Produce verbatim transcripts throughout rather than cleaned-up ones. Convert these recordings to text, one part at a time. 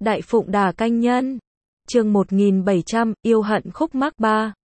Đại Phụng Đà Canh Nhân. Chương một nghìn bảy trăm, yêu hận khúc mắc ba.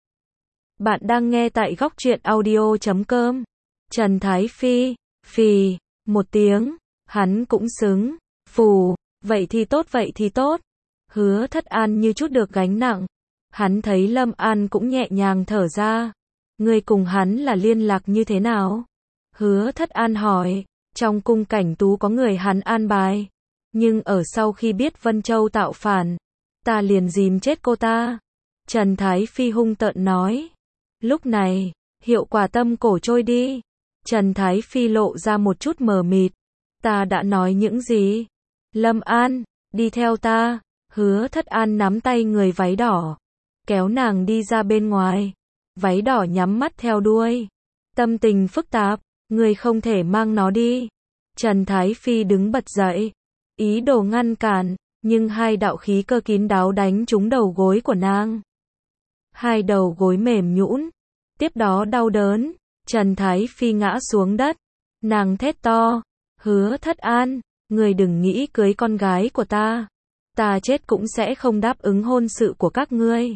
Bạn đang nghe tại góc truyện audio chấm com. Trần Thái Phi, phì, một tiếng, hắn cũng xứng, phù, vậy thì tốt vậy thì tốt. Hứa Thất An như chút được gánh nặng. Hắn thấy Lâm An cũng nhẹ nhàng thở ra. Người cùng hắn là liên lạc như thế nào? Hứa Thất An hỏi, trong cung Cảnh Tú có người hắn an bài. Nhưng ở sau khi biết Vân Châu tạo phản, ta liền dìm chết cô ta. Trần Thái Phi hung tợn nói. Lúc này, Hiệu Quả tâm cổ trôi đi. Trần Thái Phi lộ ra một chút mờ mịt. Ta đã nói những gì? Lâm An, đi theo ta. Hứa Thất An nắm tay người váy đỏ, kéo nàng đi ra bên ngoài. Váy đỏ nhắm mắt theo đuôi. Tâm tình phức tạp, người không thể mang nó đi. Trần Thái Phi đứng bật dậy, ý đồ ngăn cản, nhưng hai đạo khí cơ kín đáo đánh trúng đầu gối của nàng. Hai đầu gối mềm nhũn, tiếp đó đau đớn, Trần Thái Phi ngã xuống đất. Nàng thét to, Hứa Thất An, người đừng nghĩ cưới con gái của ta. Ta chết cũng sẽ không đáp ứng hôn sự của các ngươi.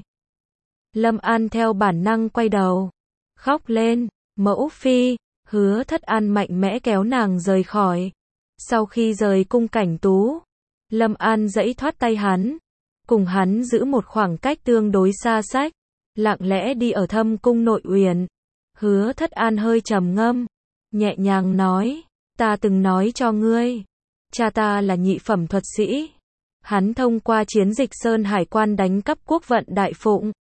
Lâm An theo bản năng quay đầu, khóc lên, mẫu phi. Hứa Thất An mạnh mẽ kéo nàng rời khỏi. Sau khi rời cung Cảnh Tú, Lâm An giãy thoát tay hắn, cùng hắn giữ một khoảng cách tương đối xa xách, lặng lẽ đi ở thâm cung nội uyển. Hứa Thất An hơi trầm ngâm, nhẹ nhàng nói, ta từng nói cho ngươi, cha ta là nhị phẩm thuật sĩ. Hắn thông qua chiến dịch Sơn Hải Quan đánh cắp quốc vận Đại Phụng,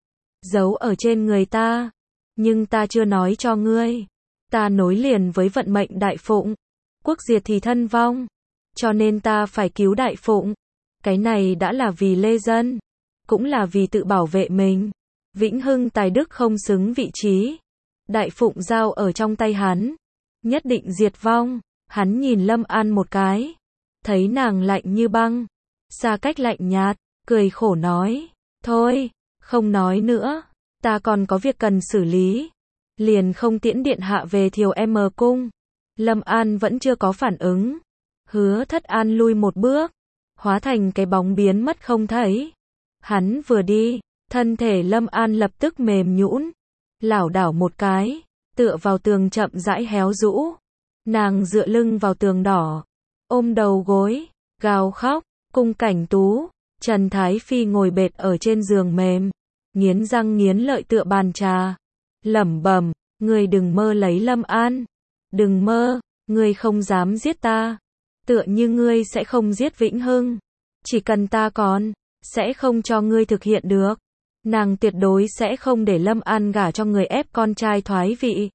giấu ở trên người ta. Nhưng ta chưa nói cho ngươi, ta nối liền với vận mệnh Đại Phụng. Quốc diệt thì thân vong, cho nên ta phải cứu Đại Phụng. Cái này đã là vì lê dân, cũng là vì tự bảo vệ mình. Vĩnh hưng tài đức không xứng vị trí, Đại Phụng giao ở trong tay hắn, nhất định diệt vong. Hắn nhìn Lâm An một cái, thấy nàng lạnh như băng, xa cách lạnh nhạt, cười khổ nói, thôi, không nói nữa, ta còn có việc cần xử lý. Liền không tiễn điện hạ về Thiều M cung. Lâm An vẫn chưa có phản ứng. Hứa Thất An lui một bước, hóa thành cái bóng biến mất không thấy. Hắn vừa đi, thân thể Lâm An lập tức mềm nhũn, lảo đảo một cái, tựa vào tường chậm rãi héo rũ. Nàng dựa lưng vào tường đỏ, ôm đầu gối, gào khóc. Cung Cảnh Tú, Trần Thái Phi ngồi bệt ở trên giường mềm, nghiến răng nghiến lợi tựa bàn trà, lẩm bẩm, ngươi đừng mơ lấy Lâm An. Đừng mơ, ngươi không dám giết ta. Tựa như ngươi sẽ không giết Vĩnh Hưng. Chỉ cần ta còn, sẽ không cho ngươi thực hiện được. Nàng tuyệt đối sẽ không để Lâm An gả cho người ép con trai thoái vị.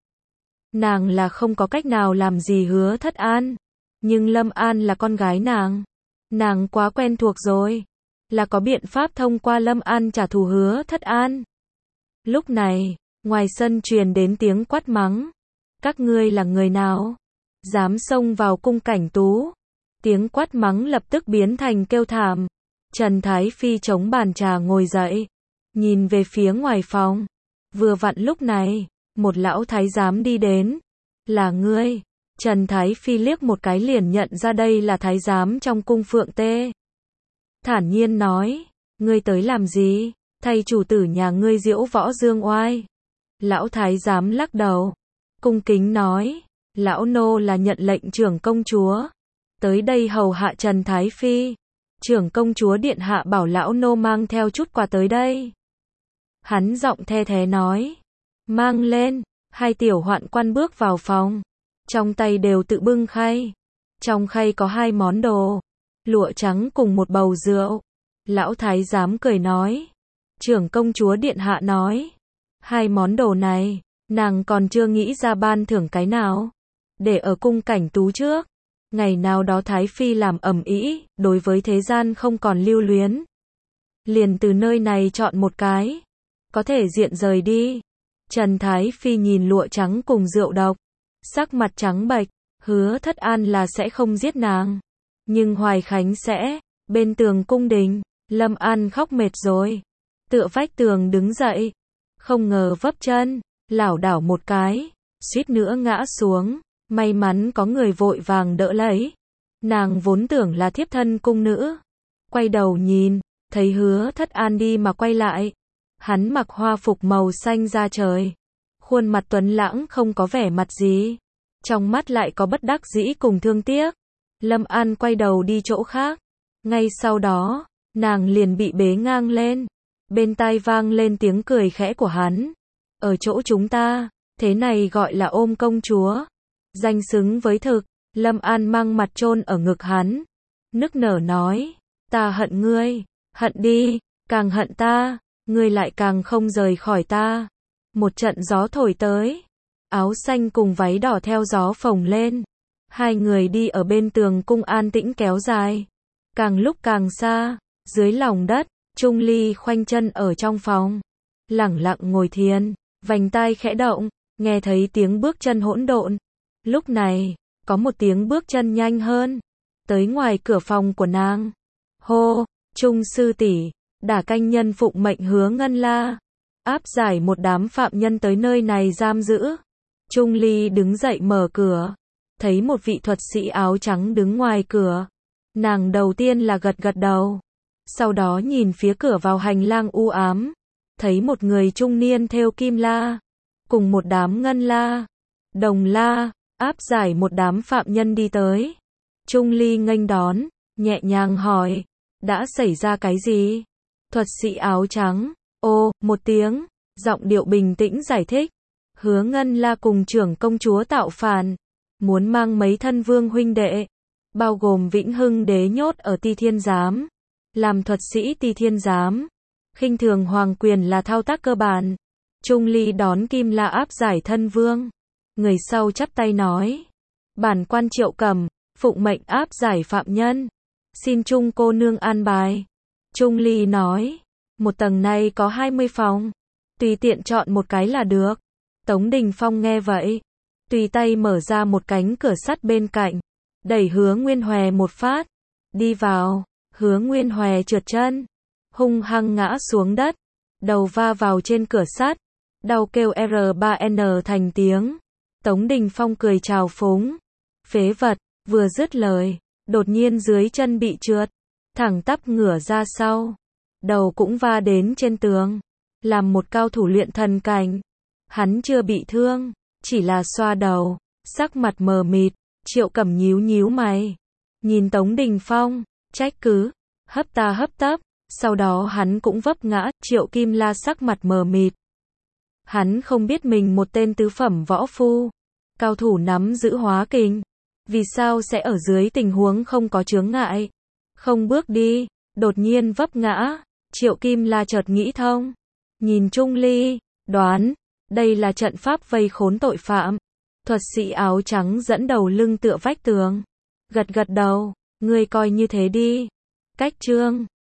Nàng là không có cách nào làm gì Hứa Thất An. Nhưng Lâm An là con gái nàng. Nàng quá quen thuộc rồi. Là có biện pháp thông qua Lâm An trả thù Hứa Thất An. Lúc này, ngoài sân truyền đến tiếng quát mắng. Các ngươi là người nào? Dám xông vào cung Cảnh Tú? Tiếng quát mắng lập tức biến thành kêu thảm. Trần Thái Phi chống bàn trà ngồi dậy, nhìn về phía ngoài phòng. Vừa vặn lúc này, một lão thái giám đi đến. Là ngươi? Trần Thái Phi liếc một cái liền nhận ra đây là thái giám trong cung Phượng Tê. Thản nhiên nói, ngươi tới làm gì? Thay chủ tử nhà ngươi diễu võ dương oai. Lão thái giám lắc đầu, cung kính nói, lão nô là nhận lệnh trưởng công chúa, tới đây hầu hạ Trần Thái Phi. Trưởng công chúa điện hạ bảo lão nô mang theo chút quà tới đây. Hắn giọng the thé nói, mang lên. Hai tiểu hoạn quan bước vào phòng, trong tay đều tự bưng khay. Trong khay có hai món đồ, lụa trắng cùng một bầu rượu. Lão thái giám cười nói, trưởng công chúa điện hạ nói, hai món đồ này, nàng còn chưa nghĩ ra ban thưởng cái nào, để ở cung Cảnh Tú trước. Ngày nào đó Thái Phi làm ầm ĩ, đối với thế gian không còn lưu luyến. Liền từ nơi này chọn một cái, có thể diện rời đi. Trần Thái Phi nhìn lụa trắng cùng rượu độc, sắc mặt trắng bệch. Hứa Thất An là sẽ không giết nàng, nhưng Hoài Khánh sẽ. Bên tường cung đình, Lâm An khóc mệt rồi, tựa vách tường đứng dậy, không ngờ vấp chân, lảo đảo một cái, suýt nữa ngã xuống. May mắn có người vội vàng đỡ lấy. Nàng vốn tưởng là thiếp thân cung nữ, quay đầu nhìn, thấy Hứa Thất An đi mà quay lại. Hắn mặc hoa phục màu xanh da trời, khuôn mặt tuấn lãng không có vẻ mặt gì, trong mắt lại có bất đắc dĩ cùng thương tiếc. Lâm An quay đầu đi chỗ khác, ngay sau đó, nàng liền bị bế ngang lên, bên tai vang lên tiếng cười khẽ của hắn. Ở chỗ chúng ta, thế này gọi là ôm công chúa, danh xứng với thực. Lâm An mang mặt chôn ở ngực hắn, nức nở nói, ta hận ngươi, hận đi, càng hận ta, ngươi lại càng không rời khỏi ta. Một trận gió thổi tới, áo xanh cùng váy đỏ theo gió phồng lên, hai người đi ở bên tường cung an tĩnh kéo dài, càng lúc càng xa. Dưới lòng đất, Trung Ly khoanh chân ở trong phòng, lẳng lặng ngồi thiền, vành tai khẽ động, nghe thấy tiếng bước chân hỗn độn. Lúc này, có một tiếng bước chân nhanh hơn, tới ngoài cửa phòng của nàng. Hô, Trung sư tỷ, Đả canh nhân phụng mệnh Hứa Ngân La, áp giải một đám phạm nhân tới nơi này giam giữ. Trung Ly đứng dậy mở cửa, thấy một vị thuật sĩ áo trắng đứng ngoài cửa. Nàng đầu tiên là gật gật đầu, sau đó nhìn phía cửa vào hành lang u ám, thấy một người trung niên thêu kim la, cùng một đám ngân la, đồng la, áp giải một đám phạm nhân đi tới. Trung Ly nghênh đón, nhẹ nhàng hỏi, đã xảy ra cái gì? Thuật sĩ áo trắng, ô, một tiếng, giọng điệu bình tĩnh giải thích. Hứa Ngân La cùng trưởng công chúa tạo phản, muốn mang mấy thân vương huynh đệ, bao gồm Vĩnh Hưng đế nhốt ở Ti Thiên Giám, làm thuật sĩ Ti Thiên Giám. Khinh thường hoàng quyền là thao tác cơ bản. Trung Ly đón Kim La áp giải thân vương. Người sau chắp tay nói, bản quan Triệu Cẩm, phụng mệnh áp giải phạm nhân, xin Trung cô nương an bài. Trung Ly nói, một tầng này có hai mươi phòng, tùy tiện chọn một cái là được. Tống Đình Phong nghe vậy, tùy tay mở ra một cánh cửa sắt bên cạnh, đẩy Hứa Nguyên Hòe một phát, đi vào. Hứa Nguyên Hòe trượt chân, hung hăng ngã xuống đất, đầu va vào trên cửa sắt, đau kêu R ba N thành tiếng. Tống Đình Phong cười chào phúng, phế vật. Vừa dứt lời, đột nhiên dưới chân bị trượt, thẳng tắp ngửa ra sau, đầu cũng va đến trên tường. Làm một cao thủ luyện thần cảnh, hắn chưa bị thương, chỉ là xoa đầu, sắc mặt mờ mịt. Triệu Cẩm nhíu nhíu mày, nhìn Tống Đình Phong, trách cứ, hấp ta hấp tấp. Sau đó hắn cũng vấp ngã. Triệu Kim La sắc mặt mờ mịt, hắn không biết mình một tên tứ phẩm võ phu, cao thủ nắm giữ hóa kình, vì sao sẽ ở dưới tình huống không có chướng ngại, không bước đi, đột nhiên vấp ngã. Triệu Kim La chợt nghĩ thông, nhìn Trung Ly, đoán, đây là trận pháp vây khốn tội phạm. Thuật sĩ áo trắng dẫn đầu lưng tựa vách tường, gật gật đầu, ngươi coi như thế đi. Cách chương